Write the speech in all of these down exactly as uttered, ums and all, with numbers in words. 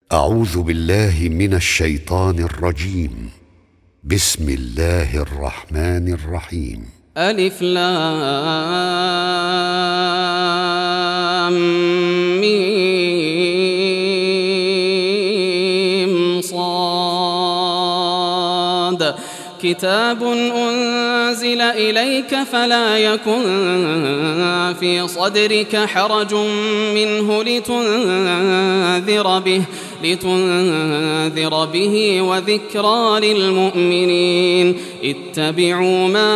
أعوذ بالله من الشيطان الرجيم. بسم الله الرحمن الرحيم. ألف لام ميم صاد كتاب أنزل إليك فلا يكن في صدرك حرج منه لتنذر به لتنذر به وذكرى للمؤمنين. اتبعوا ما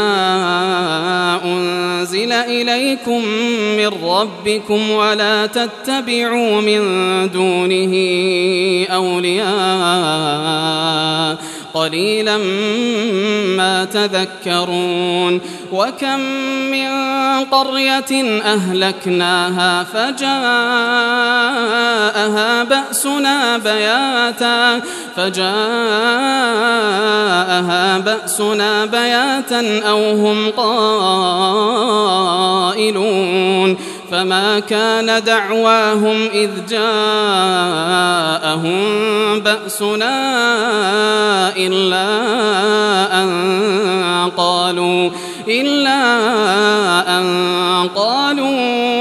أنزل إليكم من ربكم ولا تتبعوا من دونه أولياء قليلا ما تذكرون. وكم من قرية أهلكناها فجاءها بأسنا بياتا فجاءها بأسنا بياتا أو هم قائلون. فما كان دعواهم إذ جاءهم بأسنا إلا أن قالوا إلا أن قالوا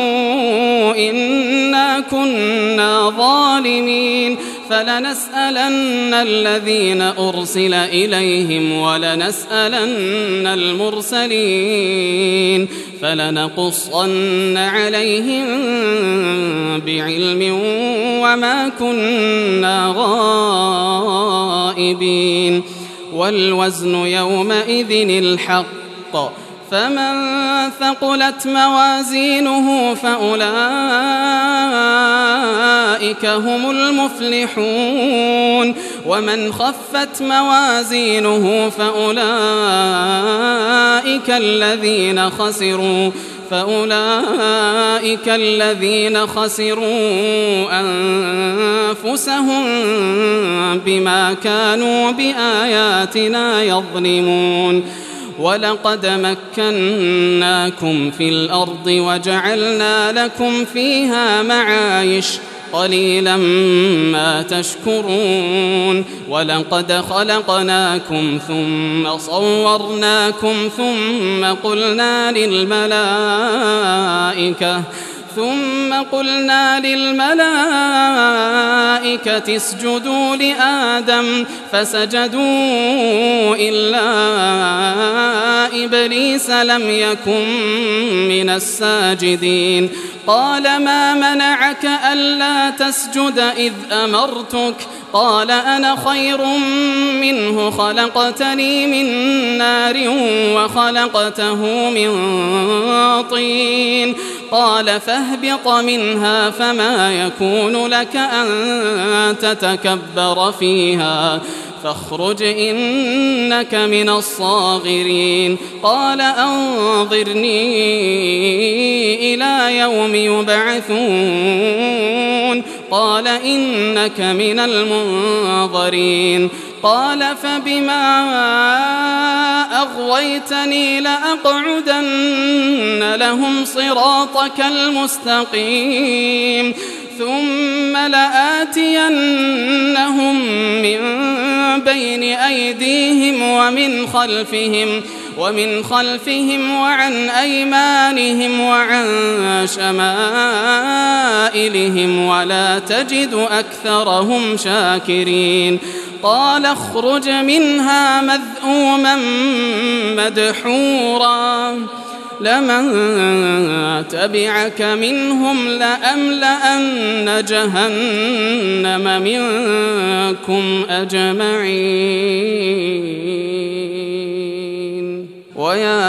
إنا كنا ظالمين. فلنسألن الذين أرسل إليهم ولنسألن المرسلين فلنقصن عليهم بعلم وما كنا غائبين. والوزن يومئذ الحق فمن ثقلت موازينه فأولئك هم المفلحون. ومن خفت موازينه فأولئك الذين خسروا فأولئك الذين خسروا أنفسهم بما كانوا بآياتنا يظلمون. ولقد مكناكم في الأرض وجعلنا لكم فيها معايش قليلا ما تشكرون. ولقد خلقناكم ثم صورناكم ثم قلنا للملائكة ثم قلنا للملائكة اسجدوا لآدم فسجدوا إلا إبليس لم يكن من الساجدين. قال ما منعك ألا تسجد إذ أمرتك؟ قال أنا خير منه خلقتني من نار وخلقته من طين. قال فاهبط منها فما يكون لك أن تتكبر فيها فاخرج إنك من الصاغرين. قال أنظرني إلى يوم يبعثون. قال إنك من المنظرين. قال فبما أغويتني لأقعدن لهم صراطك المستقيم ثم لآتينهم من بين أيديهم ومن خلفهم ومن خلفهم وعن أيمانهم وعن شمائلهم ولا تجد أكثرهم شاكرين. قال اخرج منها مذءوما مدحورا لمن تبعك منهم لأملأن جهنم منكم أجمعين. ويا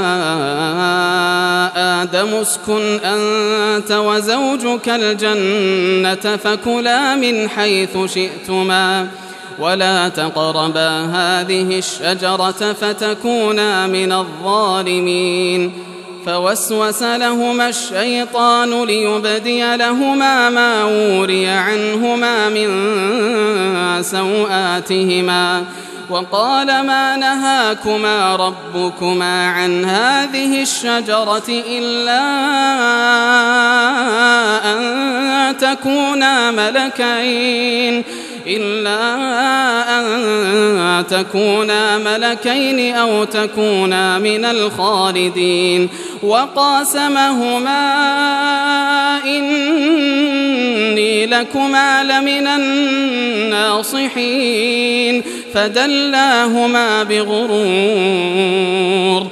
آدم اسكن أنت وزوجك الجنة فكلا من حيث شئتما ولا تقربا هذه الشجرة فتكونا من الظالمين. فوسوس لهما الشيطان ليبدي لهما ما وري عنهما من سوآتهما وقال ما نهاكما ربكما عن هذه الشجرة إلا أن تكونا ملكين إلا أن تكونا ملكين أو تكونا من الخالدين وقاسمهما إني لكما لمن الناصحين فدلاهما بغرور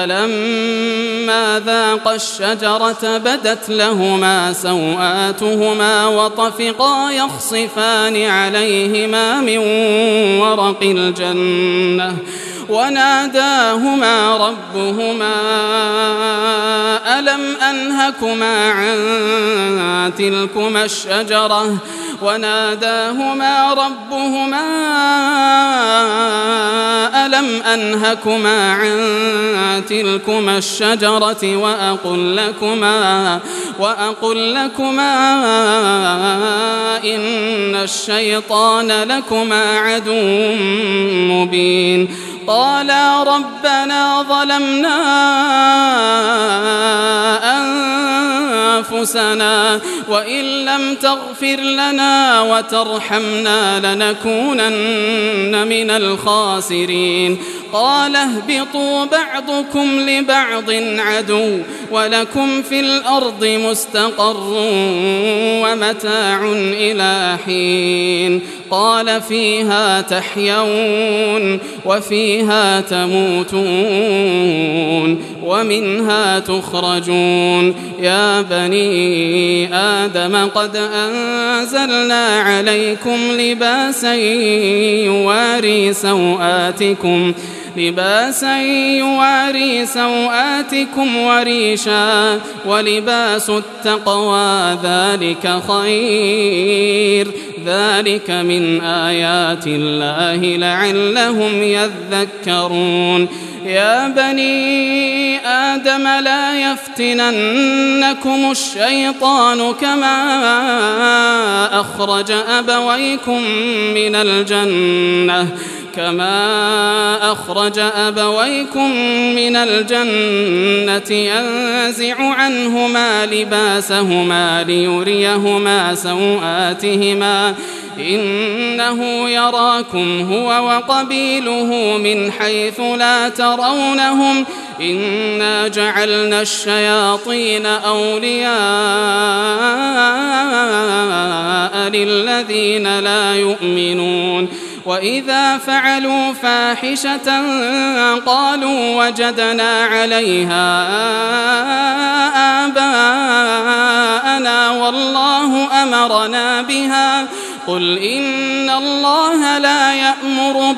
فلما ذاقا الشجرة بدت لهما سوآتهما وطفقا يخصفان عليهما من ورق الجنة وناداهما ربهما ألم أنهكما عن تلكما الشجرة وناداهما ربهما ألم أنهكما عن تلكما الشجرة وأقل لكما وأقل لكما إن الشيطان لكما عدو مبين قالا ربنا ظلمنا أنفسنا وإن لم تغفر لنا وترحمنا لنكونن من الخاسرين قال اهبطوا بعضكم لبعض عدو ولكم في الأرض مستقر ومتاع إلى حين قال فيها تحيون وفيها تموتون ومنها تخرجون يا بني آدم قد أنزلنا عليكم لباسا يواري سوآتكم لباسا يواري سوآتكم وريشا ولباس التقوى ذلك خير ذلك من آيات الله لعلهم يذكرون يا بني آدم لا يفتننكم الشيطان كما أخرج أبويكم من الجنة كما أخرج أبويكم من الجنة ينزع عنهما لباسهما ليريهما سوآتهما إنه يراكم هو وقبيله من حيث لا ترونهم إنا جعلنا الشياطين أولياء للذين لا يؤمنون وإذا فعلوا فاحشة قالوا وجدنا عليها آباءنا والله أمرنا بها قل إن الله لا يأمر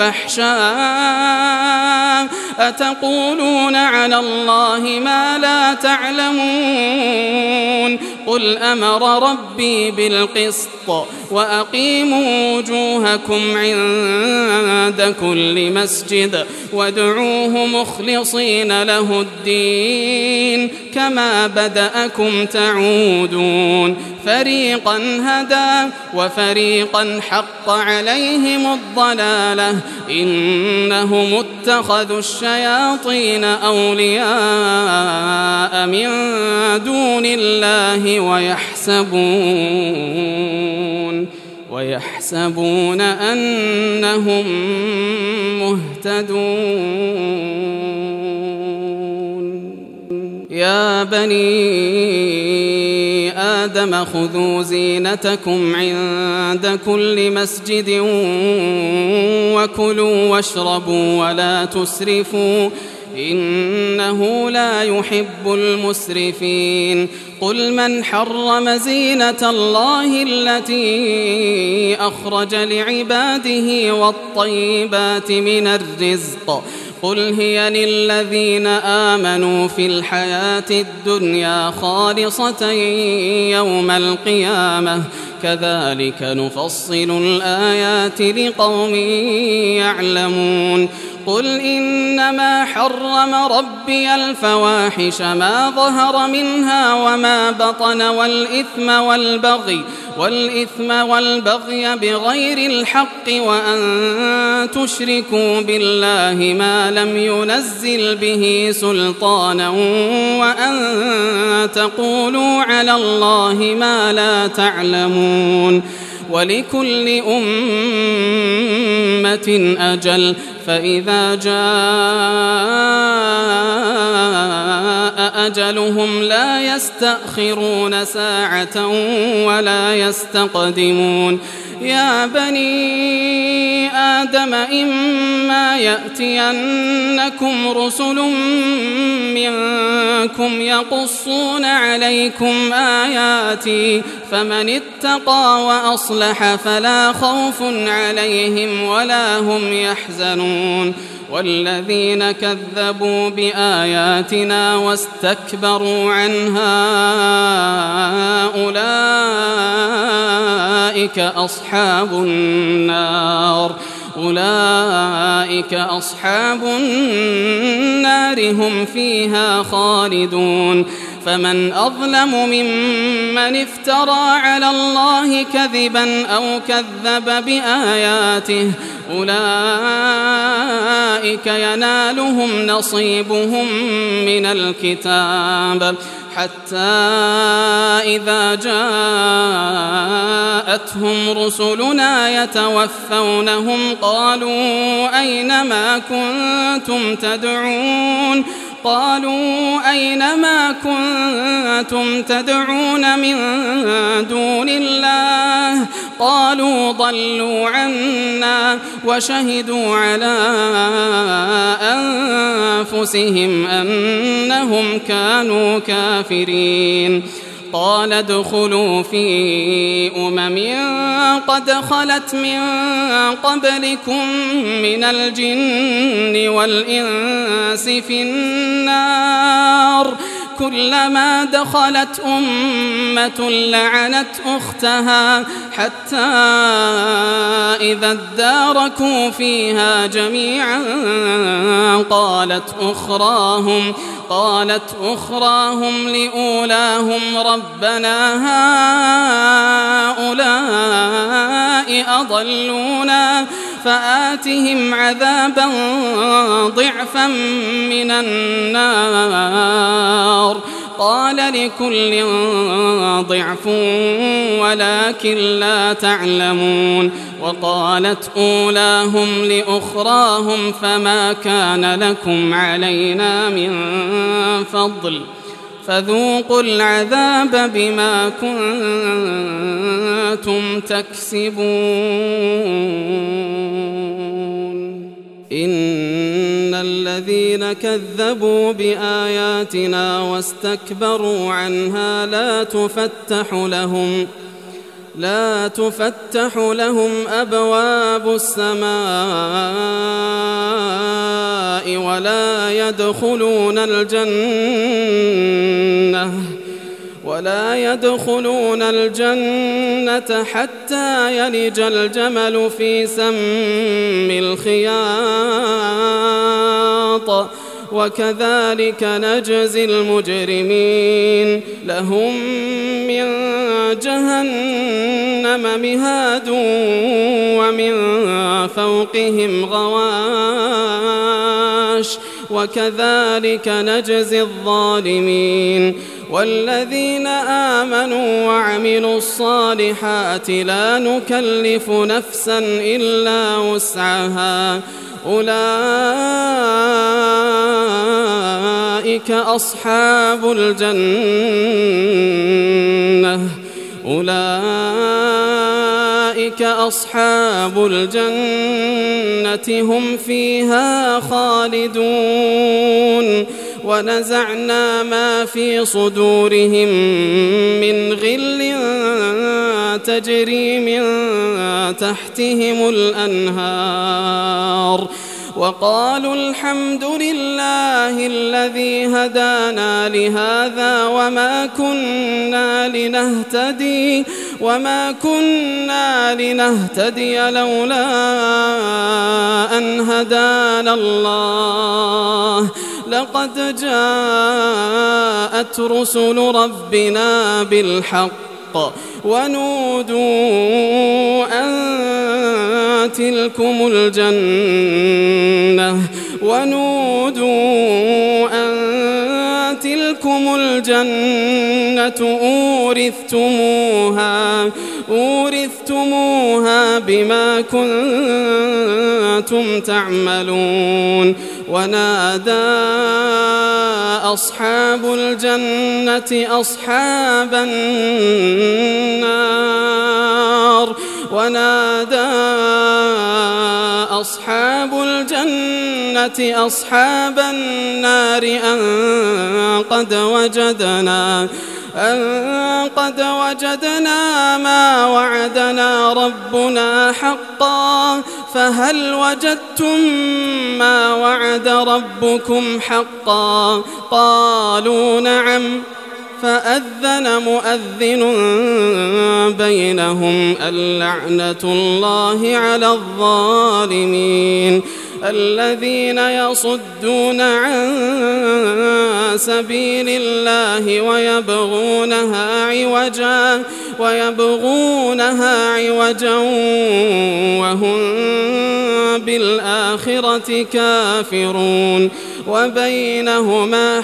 بالفحشاء أتقولون على الله ما لا تعلمون قل أمر ربي بالقسط وأقيموا وجوهكم عند كل مسجد وادعوه مخلصين له الدين كما بدأكم تعودون فريقا هدى وفريقا حق عليهم الضلالة إنهم اتخذوا الشياطين أولياء من دون الله ويحسبون ويحسبون أنهم مهتدون يا بني آدم خذوا زينتكم عند كل مسجد وكلوا واشربوا ولا تسرفوا إنه لا يحب المسرفين قل من حرم زينة الله التي أخرج لعباده والطيبات من الرزق قل هي للذين آمنوا في الحياة الدنيا خالصة يوم القيامة كذلك نفصل الآيات لقوم يعلمون قل إنما حرم ربي الفواحش ما ظهر منها وما بطن والإثم والبغي والإثم والبغي بغير الحق وأن تشركوا بالله ما لم ينزل به سلطانا وأن تقولوا على الله ما لا تعلمون ولكل أمة أجل فإذا جاء أجلهم لا يستأخرون ساعة ولا يستقدمون يا بني آدم إما يأتينكم رسل منكم يقصون عليكم آياتي فمن اتقى وأصلح فلا خوف عليهم ولا هم يحزنون والذين كذبوا بآياتنا واستكبروا عنها أولئك أصحاب النار أولئك أصحاب النار هم فيها خالدون فمن أظلم ممن افترى على الله كذبا أو كذب بآياته أولئك ينالهم نصيبهم من الكتاب حتى إذا جاءتهم رسلنا يتوفونهم قالوا أين ما كنتم تدعون قالوا أين ما كنتم تدعون من دون الله قالوا ضلوا عنا وشهدوا على أنفسهم أنهم كانوا كافرين قال ادخلوا في أمم قد خلت من قبلكم من الجن والإنس في النار كلما دخلت أمة لعنت أختها حتى إذا اداركوا فيها جميعا قالت أخراهم قالت أخراهم لأولاهم ربنا هؤلاء أضلونا فآتهم عذابا ضعفا من النار قال لكل ضعف ولكن لا تعلمون وقالت أولاهم لأخراهم فما كان لكم علينا من فضل فذوقوا العذاب بما كنتم تكسبون إن الذين كذبوا بآياتنا واستكبروا عنها لا تفتح لهم لا تفتح لهم أبواب السماء ولا يدخلون الجنة ولا يدخلون الجنة حتى يلج الجمل في سم الخياط وكذلك نجزي المجرمين لهم من جهنم مهاد ومن فوقهم غواش وكذلك نجزي الظالمين والذين آمنوا وعملوا الصالحات لا نكلف نفسا إلا وسعها أولئك أصحاب الجنة أولئك أصحاب الجنة هم فيها خالدون ونزعنا ما في صدورهم من غل تجري من تحتهم الأنهار وقالوا الحمد لله الذي هدانا لهذا وما كنا لنهتدي وما كنا لنهتدي لولا أن هدانا الله لقد جاءت رسل ربنا بالحق ونودوا أن تلكم الجنة ونودوا أن تلكم الجنة أورثتموها أورثتموها بما كنتم تعملون ونادى أصحاب الجنة أصحاب النار ونادى أصحاب الجنة أصحاب النار أن قد وجدنا أن قد وجدنا ما وعدنا ربنا حقا فهل وجدتم ما وعد ربكم حقا قالوا نعم فأذن مؤذن بينهم اللعنة الله على الظالمين الذين يصدون عن سبيل الله ويبغونها عوجا ويبغونها عوجا وهم بالآخرة كافرون وبينهما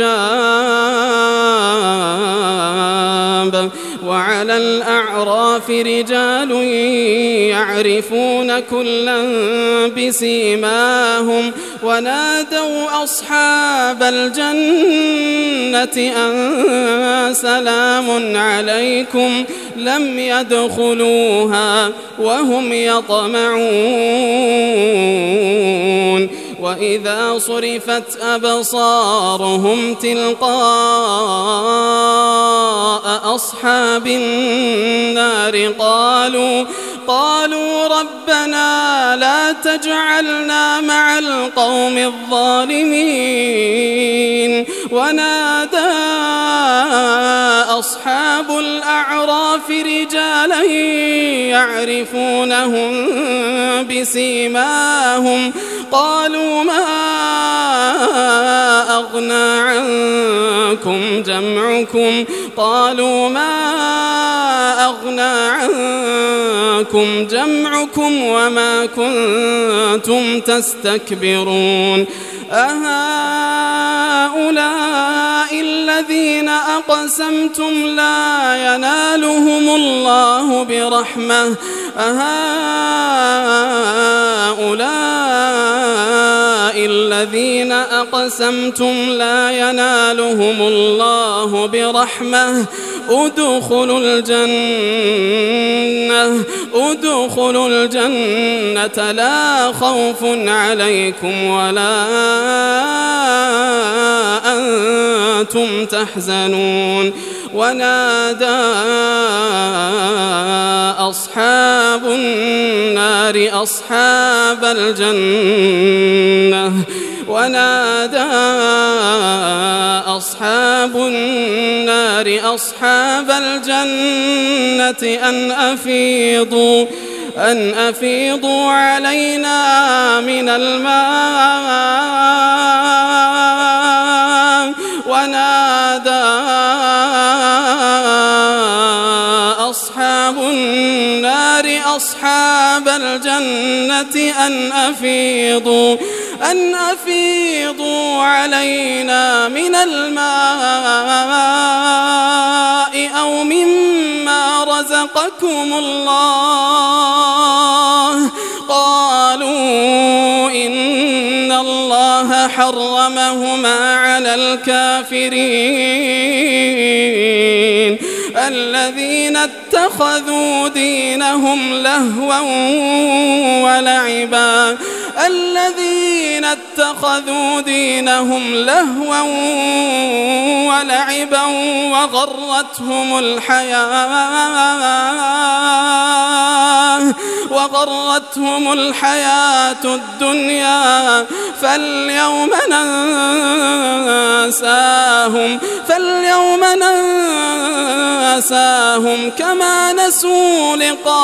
حجاب وعلى الأعراف رجال يعرفون كلا بسيماهم ونادوا أصحاب الجنة أن سلام عليكم لم يدخلوها وهم يطمعون وإذا صرفت أبصارهم تلقاء أصحاب النار قالوا قالوا ربنا لا تجعلنا مع القوم الظالمين ونادى أصحاب الأعراف رجالا يعرفونهم بسيماهم قالوا ما أغنى عنكم جمعكم قالوا ما أغنى عنكم جمعكم وما كنتم تستكبرون أهؤلاء الذين أقسمتم لا ينالهم الله برحمة أهؤلاء الذين أقسمتم لا ينالهم الله برحمة ادخلوا الجنة ادخلوا الجنة لا خوف عليكم ولا أنتم تحزنون ونادى أصحاب النار أصحاب الجنة ونادى أصحاب النار أصحاب الجنة أن أفيضوا أن أفيضوا علينا من الماء ونادى أصحاب النار أصحاب الجنة أن أفيضوا أن أفيضوا علينا من الماء أو مما رزقكم الله قالوا إن الله حرمهما على الكافرين الذين اتخذوا دينهم لهوا ولعبا الذين اتخذوا دينهم لهوا ولعبا وغرتهم الحياة وغرتهم الحياة الدنيا فاليوم ننساهم فاليوم ننساهم كما نسوا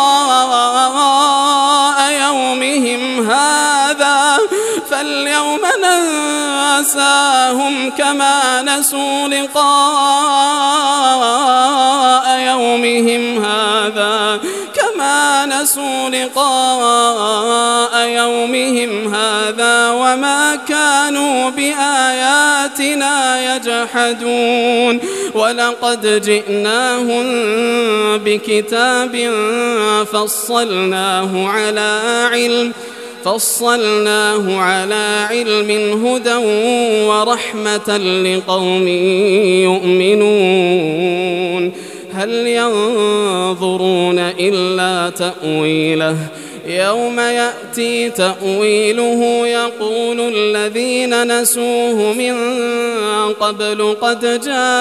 لقاء يومهم هذا فاليوم ننساهم كما نسوا لقاء يومهم هذا كما نسوا لقاء يومهم هذا وما كانوا بآياتنا يجحدون ولقد جئناهم بكتاب فصلناه على علم فصلناه على علم هدى ورحمة لقوم يؤمنون هل ينظرون إلا تأويله يوم يأتي تأويله يقول الذين نسوه من قبل قد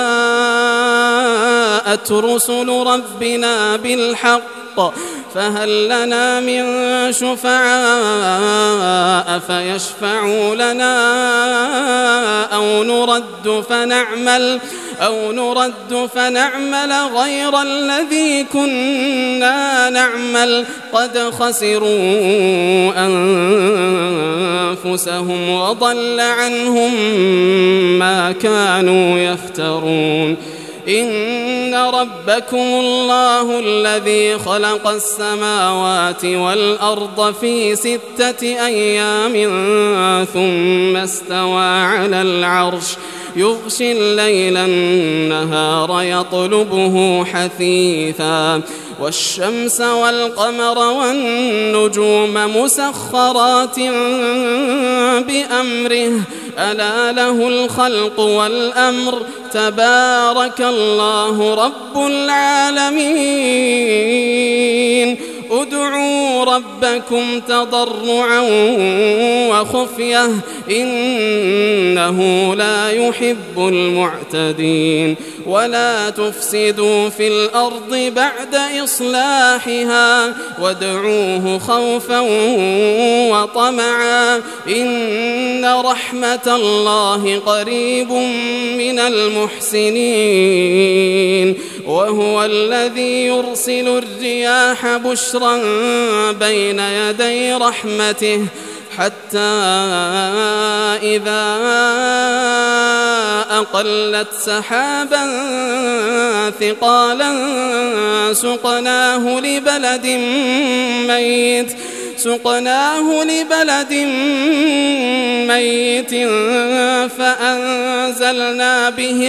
جاءت رسل ربنا بالحق فهل لنا من شفعاء فيشفعوا لنا أو نرد فنعمل أو نرد فنعمل غير الذي كنا نعمل قد خسروا أنفسهم وضل عنهم ما كانوا يفترون إن ربكم الله الذي خلق السماوات والأرض في ستة أيام ثم استوى على العرش يغشي الليل النهار يطلبه حثيثا والشمس والقمر والنجوم مسخرات بأمره ألا له الخلق والأمر تبارك الله رب العالمين ادعوا ربكم تضرعا وخفية إنه لا يحب المعتدين ولا تفسدوا في الأرض بعد إصلاحها وادعوه خوفا وطمعا إن رحمة الله قريب من المحسنين وهو الذي يرسل الرياح بشرا بين يدي رحمته حتى إذا أقلت سحابا ثقالا سقناه لبلد ميت سقناه لبلد ميت فأنزلنا به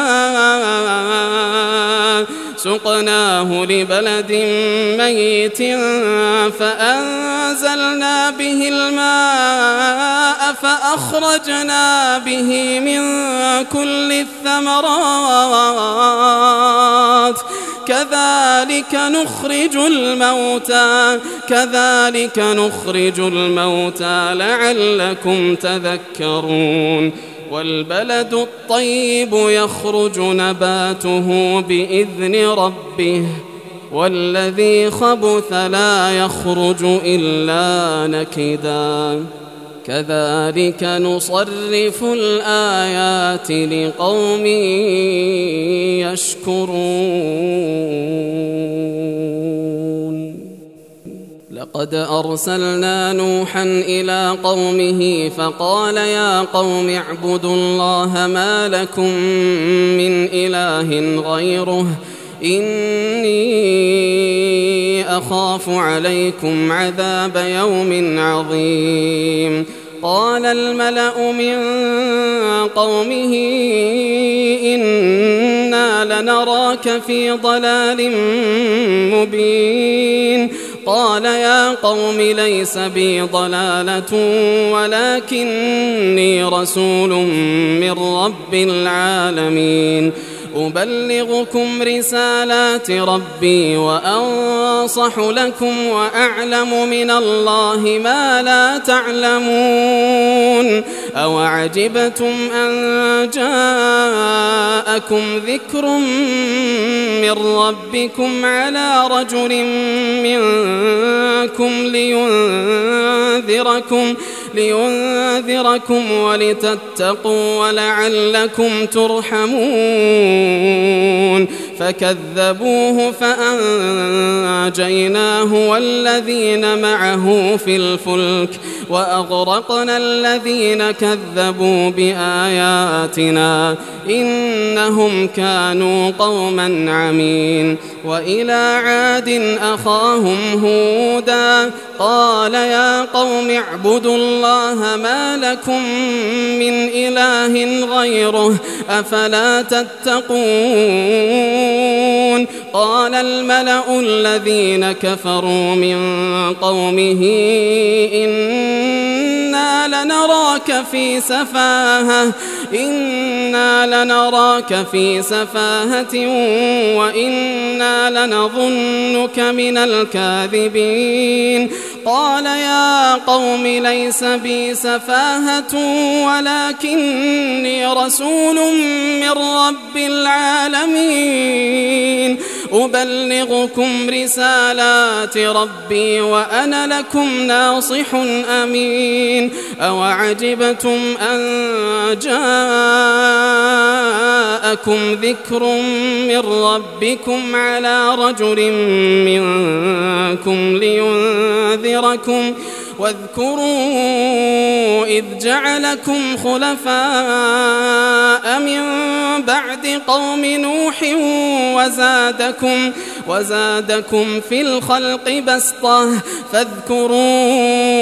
الماء سقناه لبلد ميت فأنزلنا به الماء فأخرجنا به من كل الثمرات كذلك نخرج الموتى كذلك نخرج الموتى لعلكم تذكرون والبلد الطيب يخرج نباته بإذن ربه والذي خبث لا يخرج إلا نكدا كذلك نصرف الآيات لقوم يشكرون لقد أرسلنا نوحا إلى قومه فقال يا قوم اعبدوا الله ما لكم من إله غيره إني أخاف عليكم عذاب يوم عظيم قال الملأ من قومه إنا لنراك في ضلال مبين قال يا قوم ليس بي ضلالة ولكني رسول من رب العالمين أبلغكم رسالات ربي وأنصح لكم وأعلم من الله ما لا تعلمون أوعجبتم أن جاءكم ذكر من ربكم على رجل منكم لينذركم لينذركم ولتتقوا ولعلكم ترحمون فكذبوه فأنجيناه والذين معه في الفلك وأغرقنا الذين كذبوا بآياتنا إنهم كانوا قوما عمين. وإلى عاد أخاهم هودا قال يا قوم اعبدوا الله ما لكم من إله غيره أفلا تتقون. قال الملأ الذين كفروا من قومه إنا لنراك في سفاهة إنا لنراك في سفاهة وإنا لنظنك من الكاذبين. قال يا قوم ليس بي سفاهة ولكني رسول من رب العالمين أبلغكم رسالات ربي وأنا لكم ناصح أمين. أوعجبتم أن جاءكم ذكر من ربكم على رجل منكم لينذركم واذكروا إذ جعلكم خلفاء من بعد قوم نوح وزادكم, وزادكم في الخلق بسطة فاذكروا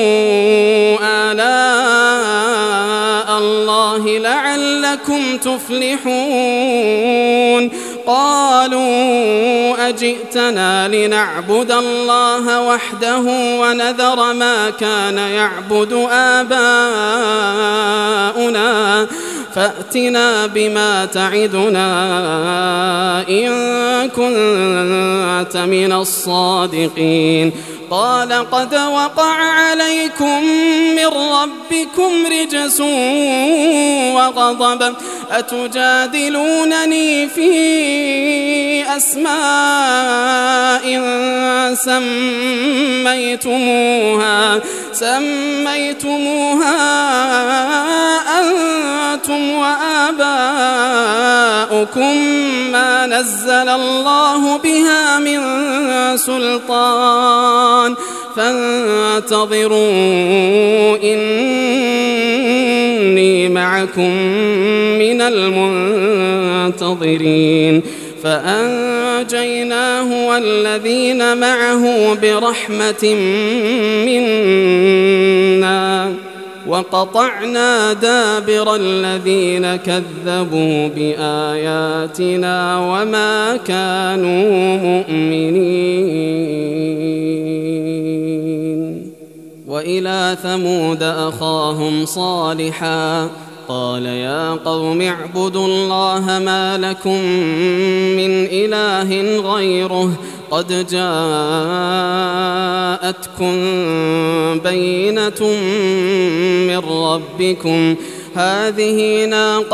آلاء الله لعلكم تفلحون. قالوا أجئتنا لنعبد الله وحده ونذر ما كان يعبد آباؤنا فأتنا بما تعدنا إن كنت من الصادقين. قال قد وقع عليكم من ربكم رجس وغضب أتجادلونني في أسماء سميتموها سميتموها أنتم وآباؤكم ما نزل الله بها من سلطان فانتظروا إني معكم من المنتظرين. فأنجيناه والذين معه برحمة منا وقطعنا دابر الذين كذبوا بآياتنا وما كانوا مؤمنين. وإلى ثمود أخاهم صالحا قال يا قوم اعبدوا الله ما لكم من إله غيره قد جاءتكم بينة من ربكم هذه ناقة